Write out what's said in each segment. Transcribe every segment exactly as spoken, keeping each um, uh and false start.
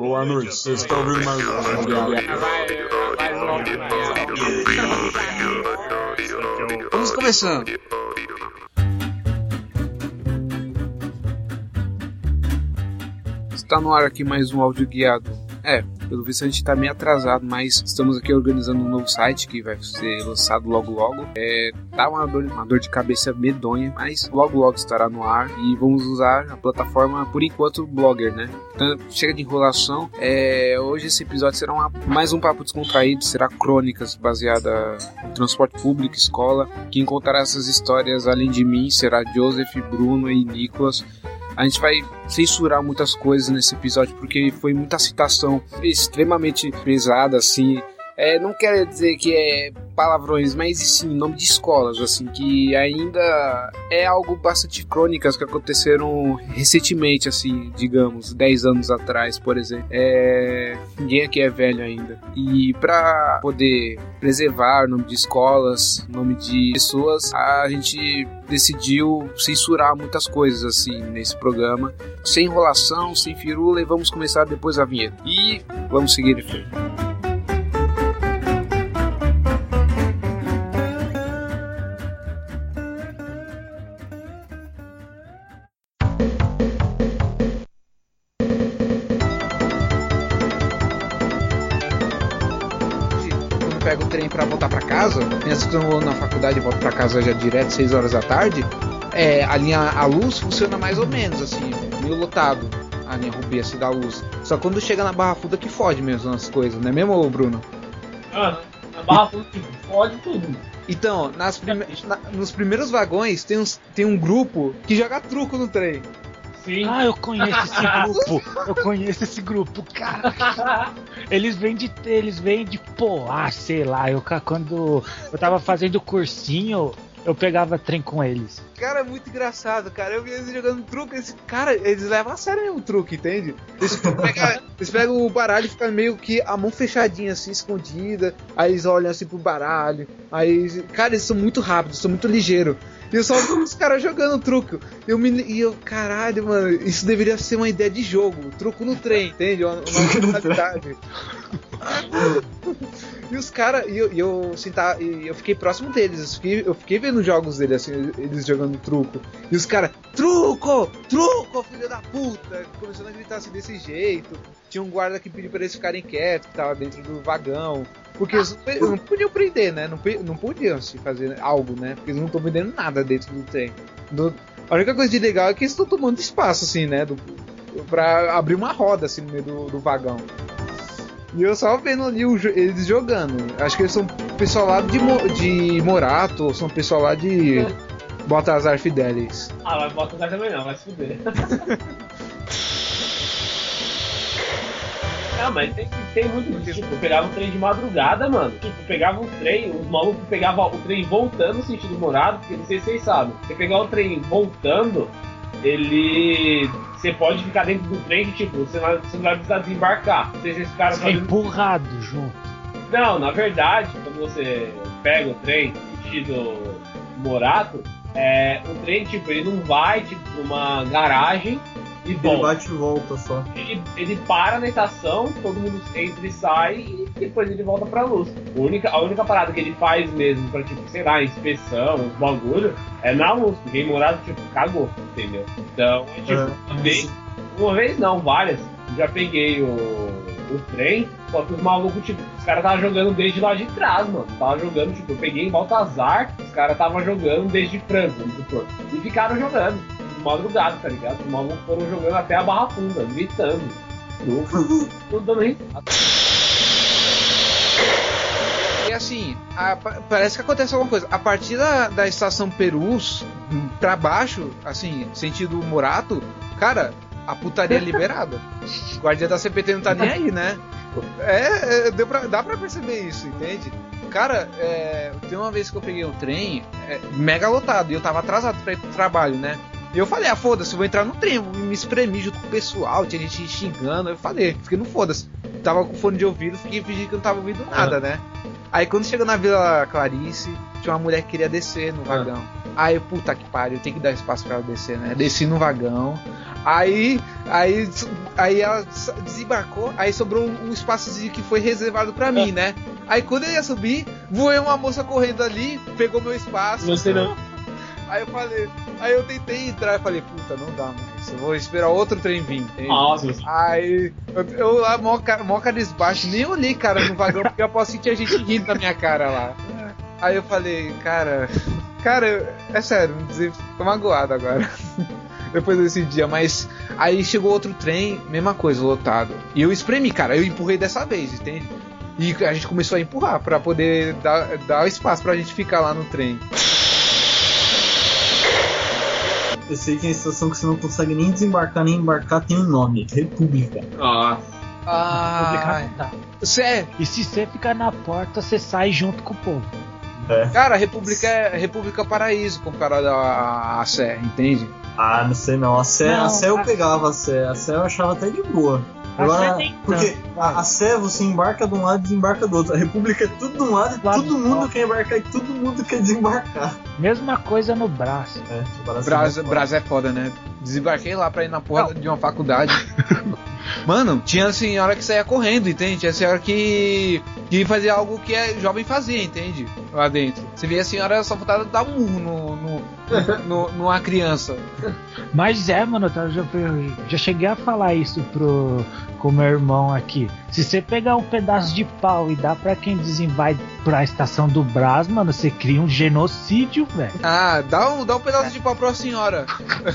Boa noite, vocês estão ouvindo mais um Vamos começando. Está no ar aqui mais um áudio guiado. É, pelo visto a gente está meio atrasado, mas estamos aqui organizando um novo site que vai ser lançado logo logo. É, tá uma dor, uma dor de cabeça medonha, mas logo logo estará no ar e vamos usar a plataforma, por enquanto, Blogger, né? Então, chega de enrolação. É, hoje esse episódio será uma, mais um papo descontraído, será crônicas baseada em transporte público, escola. Quem contará essas histórias além de mim será Joseph, Bruno e Nicolas. A gente vai censurar muitas coisas nesse episódio porque foi muita citação extremamente pesada, assim. É, não quero dizer que é palavrões, mas sim nome de escolas, assim, que ainda é algo bastante crônicas que aconteceram recentemente, assim, digamos, dez anos atrás, por exemplo. É, ninguém aqui é velho ainda. E para poder preservar o nome de escolas, nome de pessoas, a gente decidiu censurar muitas coisas, assim, nesse programa. Sem enrolação, sem firula, e vamos começar depois a vinheta. E vamos seguir em frente. Pego o trem pra voltar pra casa, mesmo que eu vou na faculdade e volto pra casa já direto, seis horas da tarde, é, a linha, a luz funciona mais ou menos, assim, meio lotado, a linha Rubi, assim, da luz. Só quando chega na Barra Funda que fode mesmo as coisas, não é mesmo, Bruno? Ah, na Barra Funda fode tudo. Então, nas prime- na, nos primeiros vagões tem, uns, tem um grupo que joga truco no trem. Sim. Ah, eu conheço esse grupo. Eu conheço esse grupo, cara. Eles vêm de. Eles vêm de. Pô, ah, sei lá. Eu, quando eu tava fazendo cursinho, eu pegava trem com eles. Cara, é muito engraçado, cara. Eu vi eles jogando truque. Esse, cara, eles levam a sério mesmo o truque, entende? Eles pegam, eles pegam o baralho e ficam meio que a mão fechadinha, assim, escondida. Aí eles olham assim pro baralho. Aí, cara, eles são muito rápidos, são muito ligeiros. E eu só vi os caras jogando truco. Eu me, e eu, caralho, mano, isso deveria ser uma ideia de jogo. Truco no trem, entende? Uma, uma realidade. E os caras, e eu, e eu, sentar, e eu fiquei próximo deles. Eu fiquei, eu fiquei vendo jogos deles, assim, eles jogando truco. E os caras, truco! Truco, filho da puta! Começando a gritar assim desse jeito. Tinha um guarda que pediu pra eles ficarem quietos, que tava dentro do vagão. Porque eles não, não podiam prender, né? Não, não podiam se fazer algo, né? Porque eles não estão vendendo nada dentro do trem. Do, a única coisa de legal é que eles estão tomando espaço, assim, né? Do, pra abrir uma roda, assim, no meio do, do vagão. E eu só vendo ali o, eles jogando. Acho que eles são pessoal lá de, de Morato, ou são pessoal lá de Baltazar Fidelis. Ah, mas Baltazar também não, vai se fuder. Não, mas tem, tem muito disso. Tipo, pegava um trem de madrugada, mano. Tipo, pegava um trem, os malucos pegavam o trem voltando no sentido morado, porque não sei se vocês sabem. Você pegar o trem voltando, ele. Você pode ficar dentro do trem que, tipo, você não, você não vai precisar desembarcar. Não sei se esse cara é empurrado junto. Não, na verdade, quando você pega o trem sentido morato, é, o trem, tipo, ele não vai, tipo, numa garagem e volta. Ele bate e volta só. Ele, ele para na estação, todo mundo entra e sai e depois ele volta pra luz. A única, a única parada que ele faz mesmo pra, tipo, sei lá, inspeção, os bagulho, é na luz, porque em morado, tipo, cagou, entendeu? Então, é, tipo, é, uma, vez, uma vez não, várias. Já peguei o, o trem, só que os malucos, tipo, os caras estavam jogando desde lá de trás, mano. Tava jogando, tipo, eu peguei em Baltazar, os caras estavam jogando desde Franco, vamos supor. E ficaram jogando. Madrugada, tá ligado? Os malucos foram jogando até a Barra Funda, gritando. Tudo dando risada. E assim, a, parece que acontece alguma coisa. A partir da, da estação Perus pra baixo, assim, sentido Morato, cara, a putaria é liberada. O guardia da C P T não tá nem aí, né? É, é deu pra, dá pra perceber isso, entende? Cara, é, tem uma vez que eu peguei um trem é, mega lotado e eu tava atrasado pra ir pro trabalho, né? E eu falei, ah, foda-se, eu vou entrar no trem, vou me espremer junto com o pessoal, tinha gente xingando, eu falei, fiquei no foda-se. Tava com fone de ouvido, fiquei fingindo que não tava ouvindo nada, né? Aí quando chegou na Vila Clarice, tinha uma mulher que queria descer no vagão. Aí, puta que pariu, tem que dar espaço pra ela descer, né? Desci no vagão. Aí, aí, aí ela desembarcou, aí sobrou um espaçozinho que foi reservado pra mim, né? Aí quando eu ia subir, voou uma moça correndo ali, pegou meu espaço. Você não. Aí eu falei, aí eu tentei entrar e falei, puta, não dá mais, eu vou esperar outro trem vir. Nossa. Aí eu, eu lá, mó cara, mó cara desbaixo, nem olhei, cara, no vagão, porque eu posso sentir a gente rindo da minha cara lá. Aí eu falei, cara, cara, é sério, tô magoado agora. Depois desse dia, mas aí chegou outro trem, mesma coisa, lotado. E eu espremi, cara, eu empurrei dessa vez, entende? E a gente começou a empurrar pra poder dar, dar espaço pra gente ficar lá no trem. Eu sei que é a situação que você não consegue nem desembarcar nem embarcar tem um nome, República. Nossa. Ah, sério? E se você ficar na porta, você sai junto com o povo. É. Cara, a República é República Paraíso comparado à, à Sé, entende? Ah, não sei não. A Sé, Não, a Sé eu a- pegava a Sé. A Sé eu achava até de boa. A Agora, Sé nem porque tanto, a, vai. a Sé você embarca de um lado e desembarca do outro. A República é tudo de um lado e Lado todo de mundo fora. quer embarcar e todo mundo quer desembarcar. Mesma coisa no braço. É, parece Brasa, muito Brasa é foda, né? Desembarquei lá pra ir na porra de uma faculdade. Mano, tinha senhora que saía correndo, entende? Tinha senhora que, que fazia algo que é jovem fazia, entende? Lá dentro. Você via a senhora só faltava dar um murro no, no, no, numa criança. Mas é, mano, eu já, eu já cheguei a falar isso pro, com meu irmão aqui. Se você pegar um pedaço de pau e dar pra quem desembai pra estação do Brás, mano, você cria um genocídio, velho. Ah, dá um, dá um pedaço de pau pra senhora.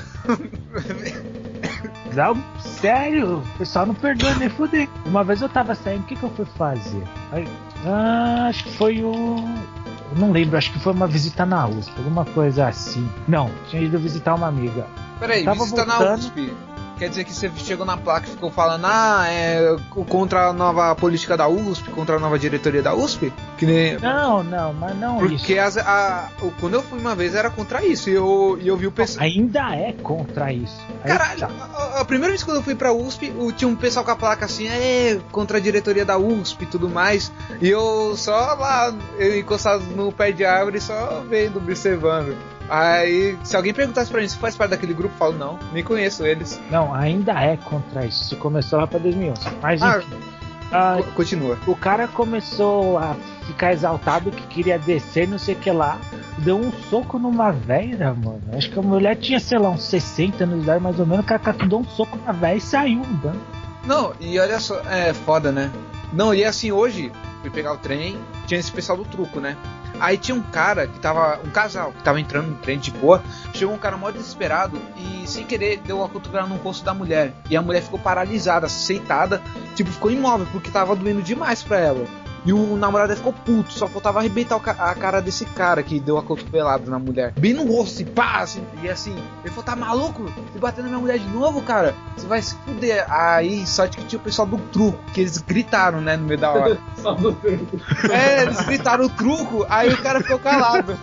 Dá um- Sério, o pessoal não perdoa nem foder. Uma vez eu tava saindo, o que que eu fui fazer? Aí, ah, acho que foi o... Eu não lembro, acho que foi uma visita na U S P, alguma coisa assim. Não, tinha ido visitar uma amiga. Peraí, Tava visita na voltando. U S P. Quer dizer que você chegou na placa e ficou falando, ah, é contra a nova política da U S P, contra a nova diretoria da U S P? Que nem... Não, não, mas não Porque isso. as, a, o- quando eu fui uma vez era contra isso, e eu, e eu vi o pessoal... Ainda é contra isso. Aí Caralho, tá. a, a primeira vez que eu fui pra U S P, o- tinha um pessoal com a placa assim, é, contra a diretoria da U S P e tudo mais, e eu só lá, eu encostado no pé de árvore, só vendo, observando. Aí, se alguém perguntasse pra mim se faz parte daquele grupo, eu falo, não, nem conheço eles. Não, ainda é contra isso. Isso começou lá pra dois mil e onze. Mas Ah, enfim. Ah, Co- Continua. o cara começou a ficar exaltado que queria descer, não sei o que lá. Deu um soco numa velha, mano. Acho que a mulher tinha, sei lá, uns sessenta anos de idade, mais ou menos. O cara deu um soco na velha e saiu andando. Não, e olha só, é foda, né? Não, e assim, hoje, fui pegar o trem, tinha esse pessoal do truco, né? Aí tinha um cara que tava, um casal, que tava entrando no trem de boa, chegou um cara mó desesperado e sem querer deu uma cotovelada no rosto da mulher. E a mulher ficou paralisada, aceitada, tipo, ficou imóvel, porque tava doendo demais pra ela. E o namorado ficou puto, só faltava arrebentar o ca- a cara desse cara que deu a cotovelada na mulher. Bem no rosto, assim, pá, assim, e assim. Ele falou, tá maluco? Você batendo na minha mulher de novo, cara? Você vai se fuder. Aí, sorte que tinha o pessoal do truco, que eles gritaram, né, no meio da hora. Só do truco. É, eles gritaram o truco, aí o cara ficou calado.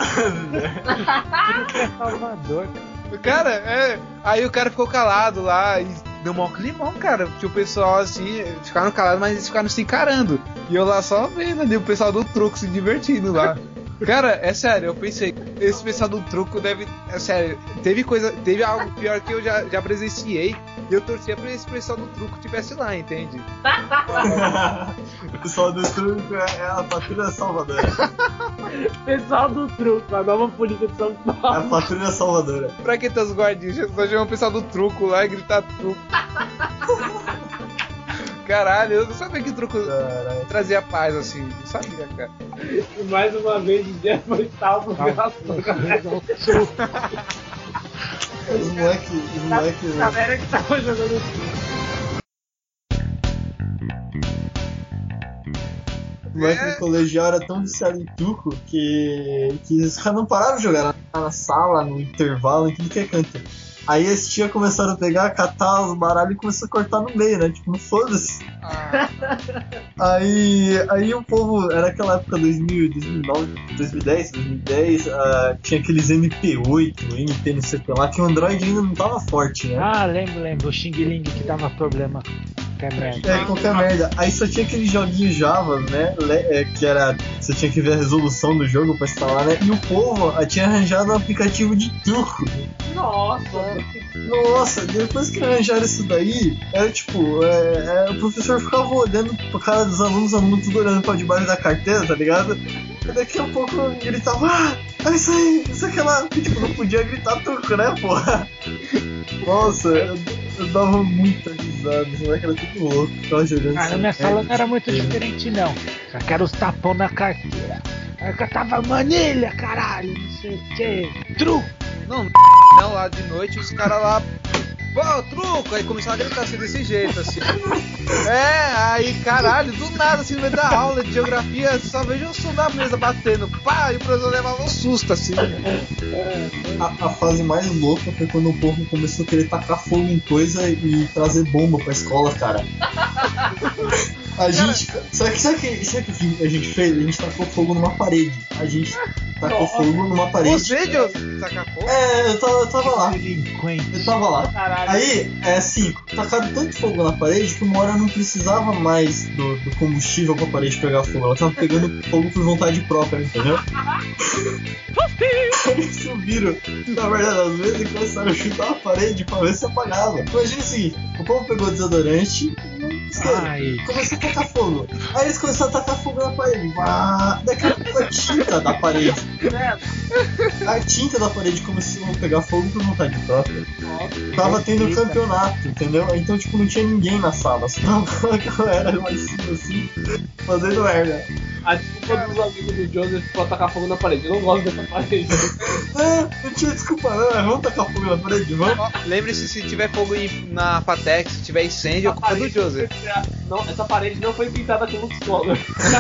É Salvador. Cara, é. Aí o cara ficou calado lá e deu mó climão, cara. Tinha o pessoal assim, ficaram calados, mas eles ficaram se encarando. E eu lá só vendo ali o pessoal do truco se divertindo lá. Cara, é sério, eu pensei, esse pessoal do truco deve. É sério, teve coisa. Teve algo pior que eu já, já presenciei. E eu torcia pra esse pessoal do truco tivesse lá, entende? O pessoal do truco é é a patrulha salvadora. Pessoal do truco, a nova polícia de São É a Paulo. patrulha salvadora. Pra que teus guardinhos? Só chamar o pessoal do truco lá e gritar truco. Caralho, eu não sabia que truco Caralho. trazia paz assim. Não sabia, cara. E mais uma vez o dia foi salvo graças Os moleques, os moleques. a galera que tava jogando truco. O moleque do colegial era tão viciado em truco que, que os caras não pararam de jogar na, na sala, no intervalo, em tudo que é canto. Aí as tia começaram a pegar, catar os baralhos e começou a cortar no meio, né? Tipo, não foda-se. Ah, Aí, aí o povo, era aquela época dois mil, dois mil e nove, dois mil e dez, dois mil e dez, ah, tinha aqueles M P oito, M P não sei o que lá, que o Android ainda não tava forte, né? Ah, lembro, lembro. O Xing Ling que dava problema. qualquer merda. É, qualquer merda. Aí só tinha aquele joguinho Java, né? É, que era. Você tinha que ver a resolução do jogo pra instalar, né? E o povo tinha arranjado um aplicativo de truco. Nossa! Nossa, depois que arranjaram isso daí, era tipo, é, é, o professor ficava olhando pra cara dos alunos, os alunos tudo olhando pra debaixo da carteira, tá ligado? E daqui a pouco ele gritava, ah, é isso aí, isso aqui lá. E, tipo, não podia gritar truco, né, porra? Nossa, eu, eu dava muita risada, esse moleque era tudo louco, ficava jogando. Ah, na minha sala não era muito diferente, não. Só que era os tapão na carteira. Aí eu cantava manilha, caralho, não sei o que, truco. Não, não, lá de noite os caras lá, pô, truco, aí começaram a gritar assim desse jeito, assim. É, aí caralho, do nada, assim, no meio da aula de geografia, só vejo o som da mesa batendo, pá, e o professor levava um susto, assim. A, a fase mais louca foi quando o povo começou a querer tacar fogo em coisa e trazer bomba pra escola, cara. A gente. Sabe, sabe, que, sabe o que a gente fez? A gente tacou fogo numa parede. A gente tacou fogo numa parede. Você, Deus, tacar fogo? É, eu tava, eu tava lá. Delinquente. Eu tava lá. Caralho. Aí, é assim, tacaram tanto fogo na parede que uma hora não precisava mais do, do combustível pra parede pegar fogo. Ela tava pegando fogo por vontade própria, entendeu? Eles subiram, na verdade, às vezes e começaram a chutar a parede pra ver se apagava. Imagina o seguinte, o povo pegou desodorante Ai. e começou a tacar fogo. Aí eles começaram a tacar fogo na parede. Ah, daqui a pouco a tinta da parede. A tinta da parede começou a pegar fogo por vontade própria. Tava tendo campeonato, entendeu? Então, tipo, não tinha ninguém na sala. Só tava a galera lá em cima, assim, fazendo merda. A desculpa dos amigos do Joseph pra tacar fogo na parede. Eu não gosto dessa parede. É, não tinha desculpa não, é, vamos tacar fogo na parede, vamos? Ó, lembre-se, se tiver fogo em- na Patex, se tiver incêndio, é culpa do Joseph. Não, essa parede não foi pintada com Lux Color.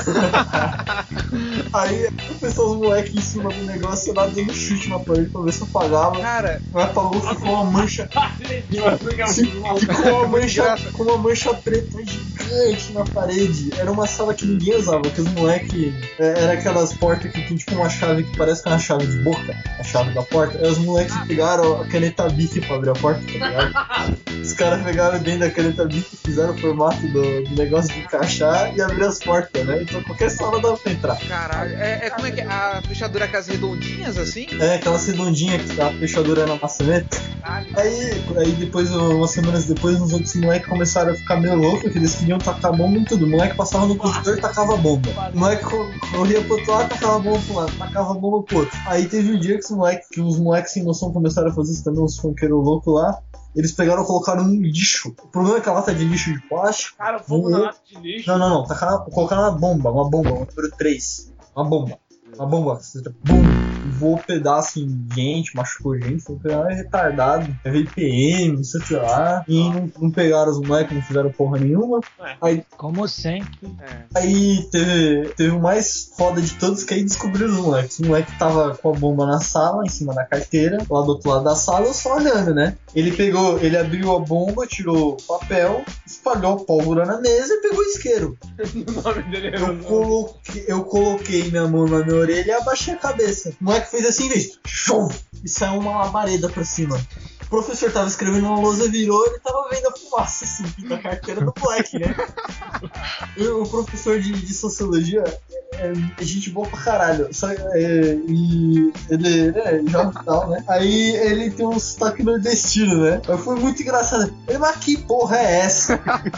Aí começou os moleques em cima do negócio lá dando chute na parede pra ver se apagava. Cara, Não apagou, ficou uma mancha. Ficou uma mancha, com uma mancha preta gigante na parede. Era uma sala que ninguém usava, porque os moleques. é, Era aquelas portas que tem tipo uma chave que parece que é uma chave de boca, a chave da porta. Aí os moleques pegaram a caneta Bic pra abrir a porta, tá ligado? Os caras pegaram dentro da caneta Bic, fizeram o formato do, do negócio de encaixar e abrir as portas, né? Então qualquer sala dava pra entrar. caralho, é, é como é que é? A fechadura com as redondinhas, assim? É, aquela redondinha que a fechadura era na maçaneta. Aí, aí depois, umas semanas depois, uns outros moleques começaram a ficar meio loucos, que eles queriam tacar bomba em tudo. O moleque passava no corredor e tacava bomba. O moleque co- corria pro outro lado, tacava bomba pro lado, tacava bomba pro outro. Aí teve um dia que os moleques, que os moleques sem noção começaram a fazer isso também, uns funkeiros loucos lá. Eles pegaram e colocaram num lixo. O problema é que a lata de lixo de plástico. Cara, fogo na lata de lixo. Não, não, não. Tacaram, colocaram uma bomba, uma bomba, uma número três. Uma bomba. Uma bomba. Bum! Voou pedaço em gente, machucou gente. Foi um retardado. Veio P M, sei lá. E não, não pegaram os moleques, não fizeram porra nenhuma. É. Aí, Como sempre. É. aí teve, teve o mais foda de todos, que aí descobriram os moleques. O moleque tava com a bomba na sala, em cima da carteira, lá do outro lado da sala, eu só olhando, né? Ele pegou, ele abriu a bomba, tirou o papel, espalhou a pólvora na mesa e pegou o isqueiro. O nome dele é Eu coloquei, eu coloquei minha mão na minha orelha e abaixei a cabeça. O moleque fez assim, fez show! E saiu uma labareda pra cima. O professor tava escrevendo uma lousa, virou, ele tava vendo a fumaça assim, da carteira do moleque, né? E o professor de, de sociologia é, é gente boa pra caralho. Só, é, e ele é jovem e tal, né? Aí ele tem um sotaque nordestino, né? Mas foi muito engraçado. Ele, mas que porra é essa?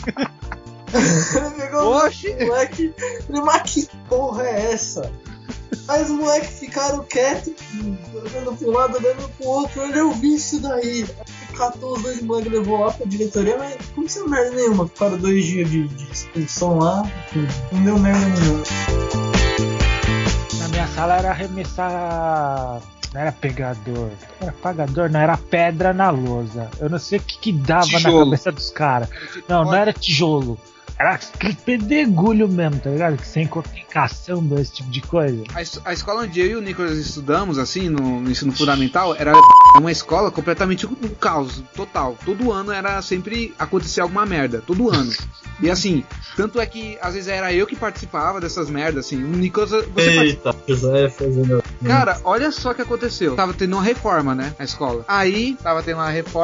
Ele pegou Oxi! o moleque. Ele, mas que porra é essa? Aí os moleques ficaram quietos, olhando pra um lado, olhando pro outro. Olha, eu vi isso daí. Aí catou os dois moleques, levou lá pra diretoria, mas não aconteceu merda nenhuma. Ficaram dois dias de, de expulsão lá, não deu merda nenhuma. Na minha sala era arremessar. Não era pegador. Era apagador, não, era pedra na lousa. Eu não sei o que, que dava Tijolo. na cabeça dos caras. Não, não era tijolo. Era aquele pedregulho mesmo, tá ligado? Que sem cortar caçamba, esse tipo de coisa. A, es- a escola onde eu e o Nicolas estudamos, assim, no, no ensino fundamental, era uma escola completamente um caos total. Todo ano era sempre acontecer alguma merda, todo ano. E assim, tanto é que às vezes era eu que participava dessas merdas, assim. O Nicolas, você participa. Eita, José fazendo. Cara, olha só o que aconteceu. Tava tendo uma reforma, né, na escola. Aí, tava tendo uma reforma.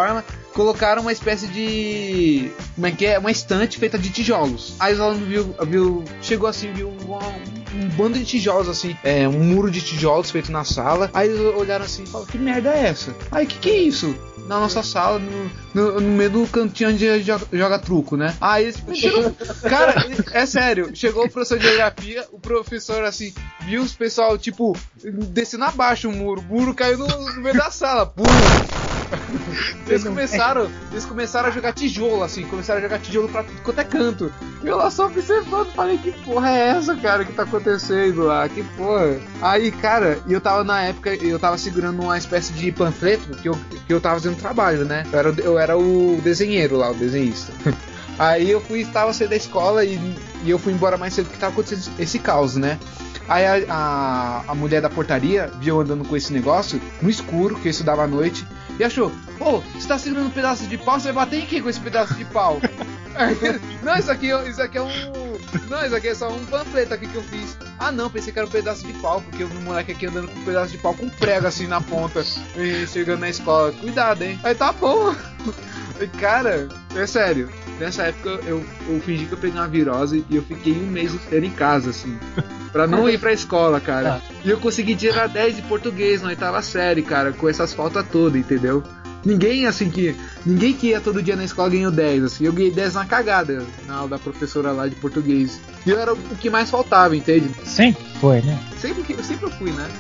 colocaram uma espécie de... Como é que é? Uma estante feita de tijolos. Aí os alunos viu, viu chegou assim, viu um, um bando de tijolos assim, é, um muro de tijolos feito na sala. Aí eles olharam assim e falaram, que merda é essa? Aí, que que é isso? Na nossa sala, no, no, no meio do cantinho onde joga, joga truco, né? Aí eles pediram... Cara, é sério, chegou o professor de geografia, o professor assim, viu os pessoal, tipo, descendo abaixo o muro, o muro caiu no, no meio da sala, pum! Eles começaram, eles começaram a jogar tijolo, assim, começaram a jogar tijolo pra tudo quanto é canto. E eu lá só observando, falei, que porra é essa, cara, que tá acontecendo lá, que porra. Aí, cara, eu tava na época, eu tava segurando uma espécie de panfleto que eu, que eu tava fazendo trabalho, né? Eu era, eu era o desenheiro lá, o desenhista. Aí eu fui, estava saindo da escola e, e eu fui embora mais cedo porque tava acontecendo esse caos, né? Aí a, a, a mulher da portaria viu eu andando com esse negócio no escuro, que eu estudava à noite, e achou, pô, você tá segurando um pedaço de pau, você vai bater em quem com esse pedaço de pau? Não, isso aqui, isso aqui é um... Não, isso aqui é só um panfleto aqui que eu fiz. Ah não, pensei que era um pedaço de pau, porque eu vi um moleque aqui andando com um pedaço de pau com prego assim na ponta, e chegando na escola. Cuidado, hein? Aí tá bom. Cara, é sério, nessa época eu, eu fingi que eu peguei uma virose e eu fiquei um mês inteiro em casa, assim, pra não ir pra escola, cara. E eu consegui tirar dez de português na oitava série, cara, com essas faltas todas, entendeu? Ninguém, assim, que... Ninguém que ia todo dia na escola ganhou dez, assim. Eu ganhei dez na cagada, na aula da professora lá de português. E eu era o que mais faltava, entende? Sempre foi, né? Sempre que... Eu sempre fui, né?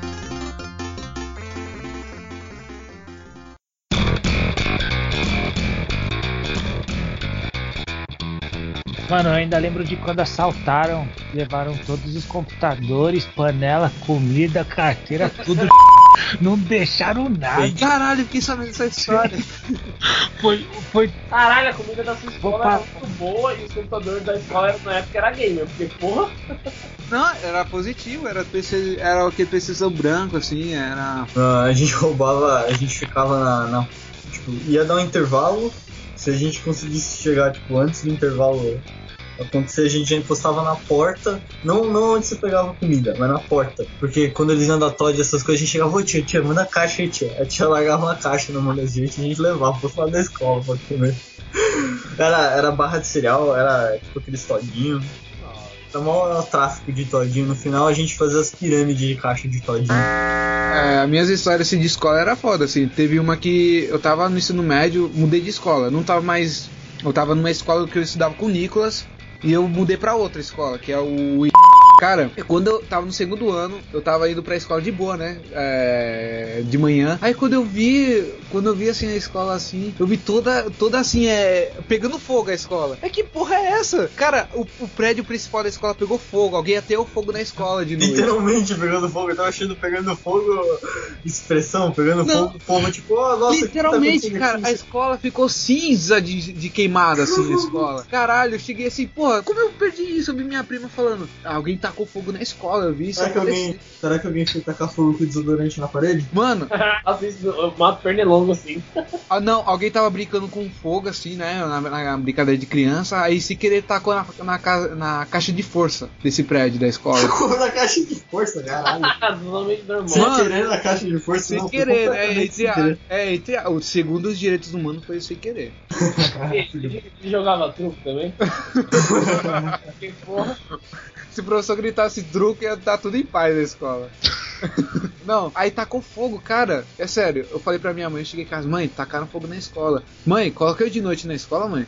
Mano, eu ainda lembro de quando assaltaram, levaram todos os computadores, panela, comida, carteira, tudo. Não deixaram nada. Caralho, fiquei sabendo dessa história. Foi, foi. Caralho, a comida da sua escola Opa. era muito boa e os computadores da escola na época era gamer, porque porra. Não, era positivo, era, P C, era aquele PCzão branco, assim, era... Ah, a gente roubava, a gente ficava na, na... Tipo, ia dar um intervalo. Se a gente conseguisse chegar, tipo, antes do intervalo acontecer, a gente já encostava na porta. Não, não onde você pegava comida, mas na porta. Porque quando eles iam dar Todd e essas coisas, a gente chegava, ô tia, tia, manda a caixa aí, tia. A tia largava uma caixa na mão da gente e a gente levava pro lado da escola pra comer. Era, era barra de cereal, era tipo aqueles todinhos. Era o maior tráfico de todinho. No final a gente fazia as pirâmides de caixa de todinho. É, minhas histórias assim, de escola era foda, assim. Teve uma que eu tava no ensino médio, mudei de escola. Não tava mais... Eu tava numa escola que eu estudava com o Nicolas e eu mudei pra outra escola, que é o... Cara, quando eu tava no segundo ano, eu tava indo pra escola de boa, né? É, de manhã. Aí quando eu vi, quando eu vi assim a escola assim, eu vi toda, toda assim, é, pegando fogo a escola. É, que porra é essa? Cara, o, o prédio principal da escola pegou fogo. Alguém ateu fogo na escola de noite. Literalmente pegando fogo. Eu tava achando pegando fogo, expressão, pegando Não. fogo, fogo, tipo, ó, oh, nossa. Literalmente, que tá cara, aqui? a escola ficou cinza de, de queimada, assim, a escola. Caralho, eu cheguei assim, porra, como eu perdi isso? Eu vi minha prima falando, ah, alguém tacou fogo na escola, eu vi isso Será que, acontecer. alguém, será que alguém foi tacar fogo com desodorante na parede? Mano, Assim, eu mato pernilongo assim. ah, não, alguém tava brincando com fogo, assim, né, na, na brincadeira de criança, aí se querer tacou na, na, ca- na caixa de força desse prédio da escola. Ficou na caixa de força, caralho. Totalmente normal. Sem Mano, querer na caixa de força, Sem não, foi querer, né, completamente entre sem a, querer. é, entre a, o segundo os direitos humanos foi sem querer. Ele jogava truco também? Que porra. Se o professor gritasse truque, ia dar tudo em paz na escola. Não, aí tacou fogo, cara. É sério, eu falei pra minha mãe, eu cheguei em casa, mãe, tacaram fogo na escola. Mãe, coloca eu de noite na escola, mãe.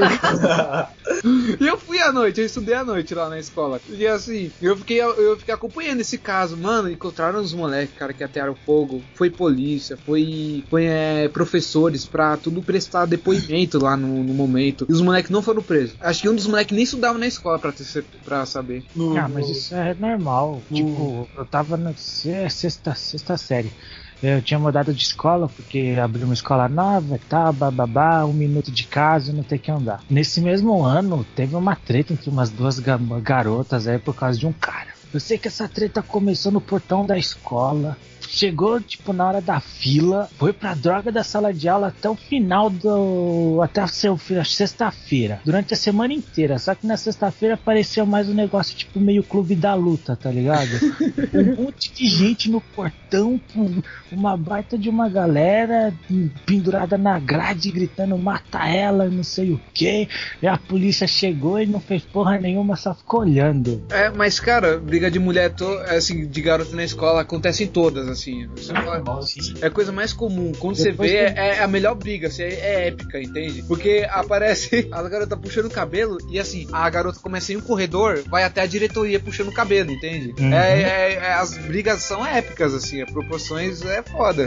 E eu fui à noite, eu estudei à noite lá na escola. E assim, eu fiquei, eu fiquei acompanhando esse caso. Mano, encontraram os moleques, cara, que atearam fogo. Foi polícia, foi, foi é, professores pra tudo prestar depoimento lá no, no momento. E os moleques não foram presos. Acho que um dos moleques nem estudava na escola pra, ter, pra saber. No- Ah, mas no- isso é normal. no- Tipo, eu tava na se- sexta, sexta série. Eu tinha mudado de escola porque abriu uma escola nova e tal, bababá, um minuto de casa e não ter que andar. Nesse mesmo ano, teve uma treta entre umas duas ga- garotas aí por causa de um cara. Eu sei que essa treta começou no portão da escola. chegou, tipo, na hora da fila, foi pra droga da sala de aula até o final do... até a sexta-feira, durante a semana inteira, só que na sexta-feira apareceu mais um negócio, tipo, meio clube da luta, tá ligado? Um monte de gente no portão, uma baita de uma galera pendurada na grade, gritando, mata ela, não sei o que, e a polícia chegou e não fez porra nenhuma, só ficou olhando. É, mas cara, briga de mulher, to, assim, de garoto na escola acontece em todas, assim. Você fala, é a coisa mais comum. Quando Depois você vê, que... é, é a melhor briga, assim, é, é épica, entende? Porque aparece a garota puxando o cabelo e assim, a garota começa em um corredor, vai até a diretoria puxando o cabelo, entende? Uhum. É, é, é, as brigas são épicas, assim, as proporções é foda.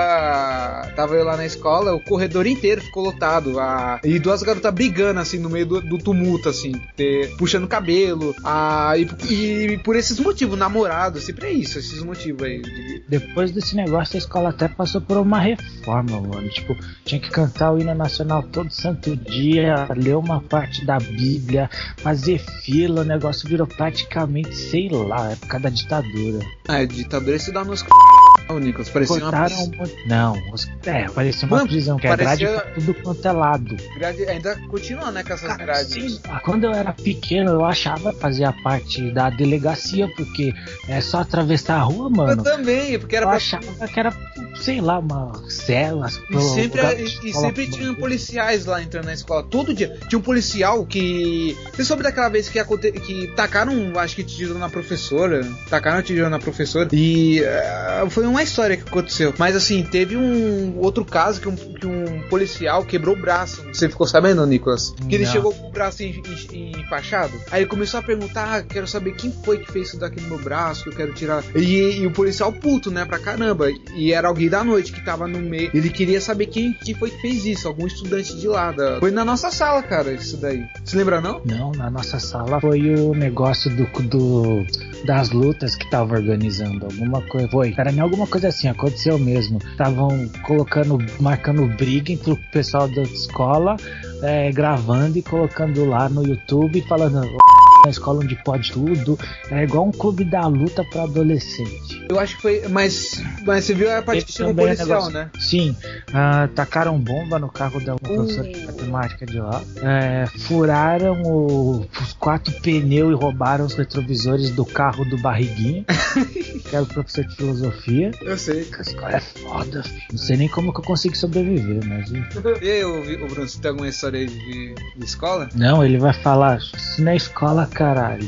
Tava, tava eu lá na escola, o corredor inteiro ficou lotado, a, e duas garotas brigando, assim, no meio do, do tumulto, assim, ter, puxando cabelo, a, e, e por esses motivos, namorado, sempre é isso, esses motivos aí. Depois desse negócio, a escola até passou por uma reforma, mano. Tipo, tinha que cantar o hino nacional todo santo dia, ler uma parte da Bíblia, fazer fila, o negócio virou praticamente, sei lá, época da ditadura. Ah, ditadura se dá nos c... Nicolas, parecia Cortaram uma... um... Não, os... é, parecia uma Mano, prisão, que parecia... a grade tá tudo quanto é lado. Grade... Ainda continua, né, com essas Cara, grades. Sim, quando eu era pequeno, eu achava que fazia parte da delegacia, porque é só atravessar a rua, mano. Eu também, porque era... Eu pra... achava que era, sei lá, uma cela. E sempre, lugar, e, e sempre tinha policiais lá entrando na escola, todo dia. Tinha um policial que... Você soube daquela vez que, aconte... que tacaram, acho que tijolo na professora, tacaram tijolo na professora, e uh, foi uma história que aconteceu. Mas assim, teve um outro caso que um, que um policial quebrou o braço. Você ficou sabendo, Nicolas? Que ele Não. chegou com o braço enfaixado. Aí ele começou a perguntar, ah, quero saber quem foi que fez isso daqui no meu braço, que eu quero tirar. E, e o policial puto, né, pra caramba. E era alguém da noite que tava no meio. Ele queria saber quem, quem foi que fez isso, algum estudante de lá. Da... Foi na nossa sala, cara, isso daí. Você lembra, não? Não, na nossa sala foi o negócio do, do das lutas que tava organizando. Alguma coisa. Foi. Era nem alguma coisa assim, aconteceu mesmo. Estavam colocando, marcando briga entre o pessoal da escola, é, gravando e colocando lá no YouTube, falando na escola onde pode tudo. É igual um clube da luta pra adolescente. Eu acho que foi, mas, mas você viu a parte que tinha um policial, negócio, né? Sim, uh, tacaram bomba no carro da professora uh. de matemática de lá, é, furaram o, os quatro pneus e roubaram os retrovisores do carro do Barriguinha, que era o professor de filosofia. Eu sei. A escola é foda, filho. Não sei nem como que eu consigo sobreviver, mas... E aí, o Bruno, você tem alguma história aí de, de escola? Não, ele vai falar, isso não é escola, caralho.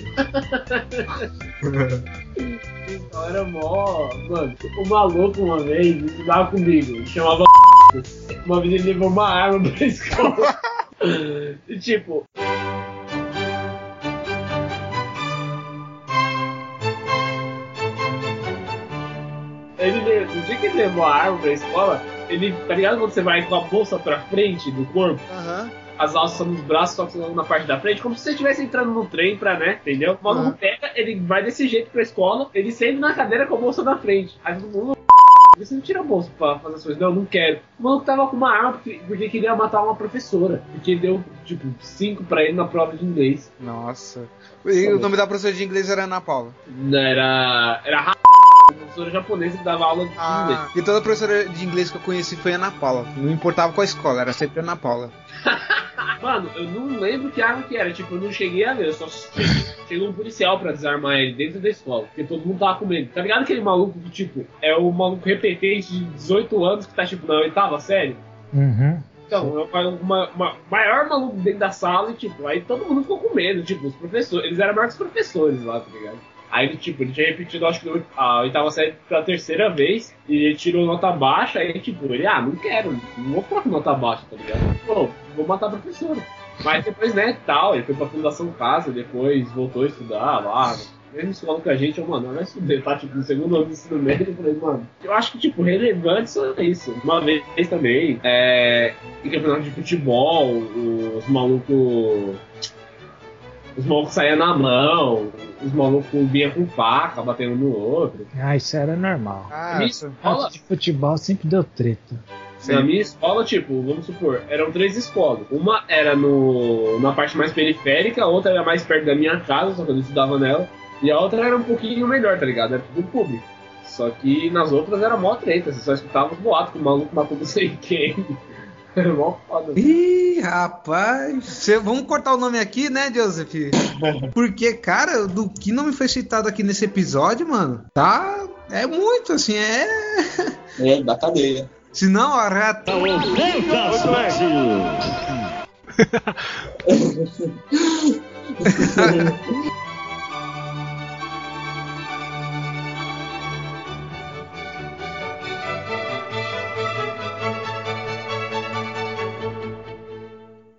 Era mó... Mano, o maluco uma vez estudava comigo, ele chamava uma vez ele levou uma arma pra escola. E tipo... Ele, no dia que ele levou a arma pra escola, ele, tá ligado quando você vai com a bolsa pra frente do corpo? Aham. Uhum. As alças nos braços, só que na parte da frente, como se você estivesse entrando no trem pra, né, entendeu? O maluco uhum. pega, ele vai desse jeito pra escola, ele senta na cadeira com a bolsa na frente. Aí todo mundo, você não tira a bolsa pra fazer as coisas. Não, não quero. O maluco tava com uma arma porque, porque queria matar uma professora. Porque deu, tipo, cinco pra ele na prova de inglês. Nossa. E o nome da professora de inglês era Ana Paula? Não, era... Era professora japonesa que dava aula de ah, inglês. E toda professora de inglês que eu conheci foi Ana Paula. Não importava qual escola, era sempre Ana Paula. Mano, eu não lembro que arma que era. Tipo, eu não cheguei a ver. Eu só chegou um policial pra desarmar ele dentro da escola. Porque todo mundo tava com medo. Tá ligado aquele maluco que, tipo, é o maluco repetente de dezoito anos que tá, tipo, na oitava série? Uhum. Então, é uma, uma maior maluco dentro da sala e, tipo, aí todo mundo ficou com medo. Tipo, os professores, eles eram maiores que os professores lá, tá ligado? Aí ele, tipo, ele tinha repetido, acho que a oitava série pela terceira vez, e ele tirou nota baixa, aí, tipo, ele, ah, não quero, não vou ficar com nota baixa, tá ligado? Pô, vou matar a professora. Mas depois, né, tal, ele foi pra Fundação Casa, depois voltou a estudar lá, mesmo escola que a gente, eu, mano, eu não estudei, tá, tipo, no segundo ano do ensino médio, eu falei, mano, eu acho que, tipo, relevante isso é isso. Uma vez também, é, em campeonato de futebol, os malucos... Os malucos saíam na mão, os malucos vinham com faca, batendo no outro. Ah, isso era normal. Ah, minha escola... de futebol sempre deu treta. Sim. Na minha escola, tipo, vamos supor, eram três escolas. Uma era no, na parte mais periférica, a outra era mais perto da minha casa, só que eu não estudava nela. E a outra era um pouquinho melhor, tá ligado? Era tudo público. Só que nas outras era mó treta, você só escutava os boatos que o maluco matou não sei quem. Era mó foda. Ih, rapaz. Cê, vamos cortar o nome aqui, né, Joseph? Porque, cara, do que não me foi citado aqui nesse episódio, mano, tá. É muito, assim, é. É, da cadeia. Se não, a rata.